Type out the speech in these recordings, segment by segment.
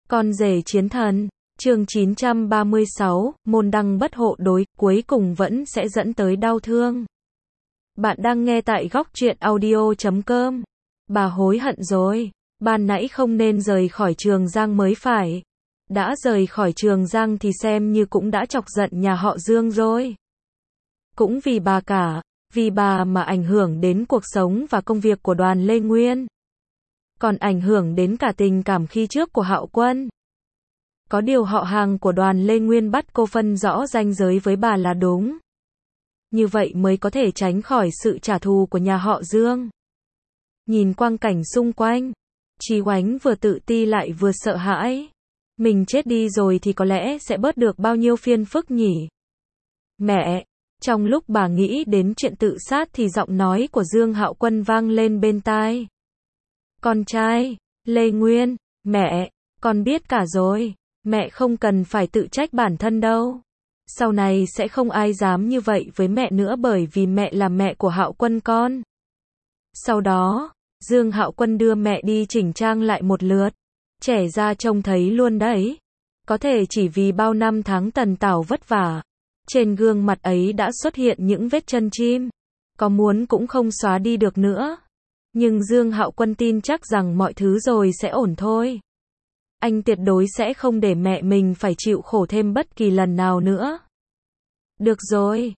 Con rể chiến thần, chương 936, môn đăng bất hộ đối, cuối cùng vẫn sẽ dẫn tới đau thương. Bạn đang nghe tại góc truyện audio.com. Bà hối hận rồi, ban nãy không nên rời khỏi Trường Giang mới phải. Đã rời khỏi Trường Giang thì xem như cũng đã chọc giận nhà họ Dương rồi. Cũng vì bà cả, vì bà mà ảnh hưởng đến cuộc sống và công việc của Đoàn Lê Nguyên. Còn ảnh hưởng đến cả tình cảm khi trước của Hạo Quân. Có điều họ hàng của Đoàn Lê Nguyên bắt cô phân rõ ranh giới với bà là đúng. Như vậy mới có thể tránh khỏi sự trả thù của nhà họ Dương. Nhìn quang cảnh xung quanh, Chí Oánh vừa tự ti lại vừa sợ hãi. Mình chết đi rồi thì có lẽ sẽ bớt được bao nhiêu phiền phức nhỉ? Mẹ! Trong lúc bà nghĩ đến chuyện tự sát thì giọng nói của Dương Hạo Quân vang lên bên tai. Con trai, Lê Nguyên, mẹ, con biết cả rồi, mẹ không cần phải tự trách bản thân đâu. Sau này sẽ không ai dám như vậy với mẹ nữa bởi vì mẹ là mẹ của Hạo Quân con. Sau đó, Dương Hạo Quân đưa mẹ đi chỉnh trang lại một lượt. Trẻ ra trông thấy luôn đấy. Có thể chỉ vì bao năm tháng tần tảo vất vả. Trên gương mặt ấy đã xuất hiện những vết chân chim. Có muốn cũng không xóa đi được nữa. Nhưng Dương Hạo Quân tin chắc rằng mọi thứ rồi sẽ ổn thôi. Anh tuyệt đối sẽ không để mẹ mình phải chịu khổ thêm bất kỳ lần nào nữa. Được rồi,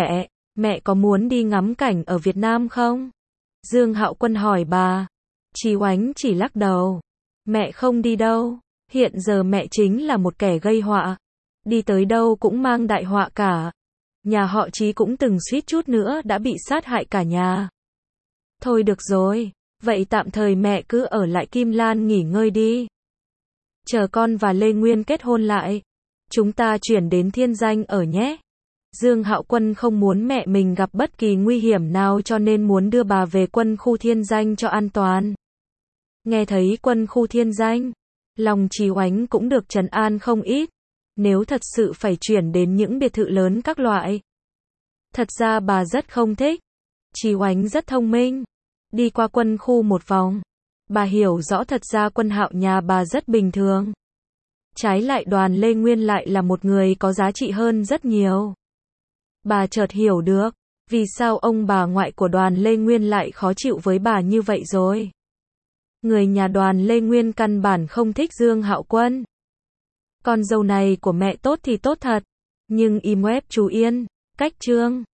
mẹ có muốn đi ngắm cảnh ở Việt Nam không? Dương Hạo Quân hỏi bà. Chí Oánh chỉ lắc đầu. Mẹ không đi đâu, hiện giờ mẹ chính là một kẻ gây họa. Đi tới đâu cũng mang đại họa cả. Nhà họ Chí cũng từng suýt chút nữa đã bị sát hại cả nhà. Thôi được rồi, vậy tạm thời mẹ cứ ở lại Kim Lan nghỉ ngơi đi. Chờ con và Lê Nguyên kết hôn lại, chúng ta chuyển đến Thiên Danh ở nhé. Dương Hạo Quân không muốn mẹ mình gặp bất kỳ nguy hiểm nào cho nên muốn đưa bà về quân khu Thiên Danh cho an toàn. Nghe thấy quân khu Thiên Danh, lòng Chí Oánh cũng được trấn an không ít. Nếu thật sự phải chuyển đến những biệt thự lớn các loại, thật ra bà rất không thích. Chí Oánh rất thông minh. Đi qua quân khu một vòng, bà hiểu rõ thật ra Quân Hạo nhà bà rất bình thường. Trái lại Đoàn Lê Nguyên lại là một người có giá trị hơn rất nhiều. Bà chợt hiểu được, vì sao ông bà ngoại của Đoàn Lê Nguyên lại khó chịu với bà như vậy rồi. Người nhà Đoàn Lê Nguyên căn bản không thích Dương Hạo Quân. Con dâu này của mẹ tốt thì tốt thật, nhưng im web chú Yên, cách chương.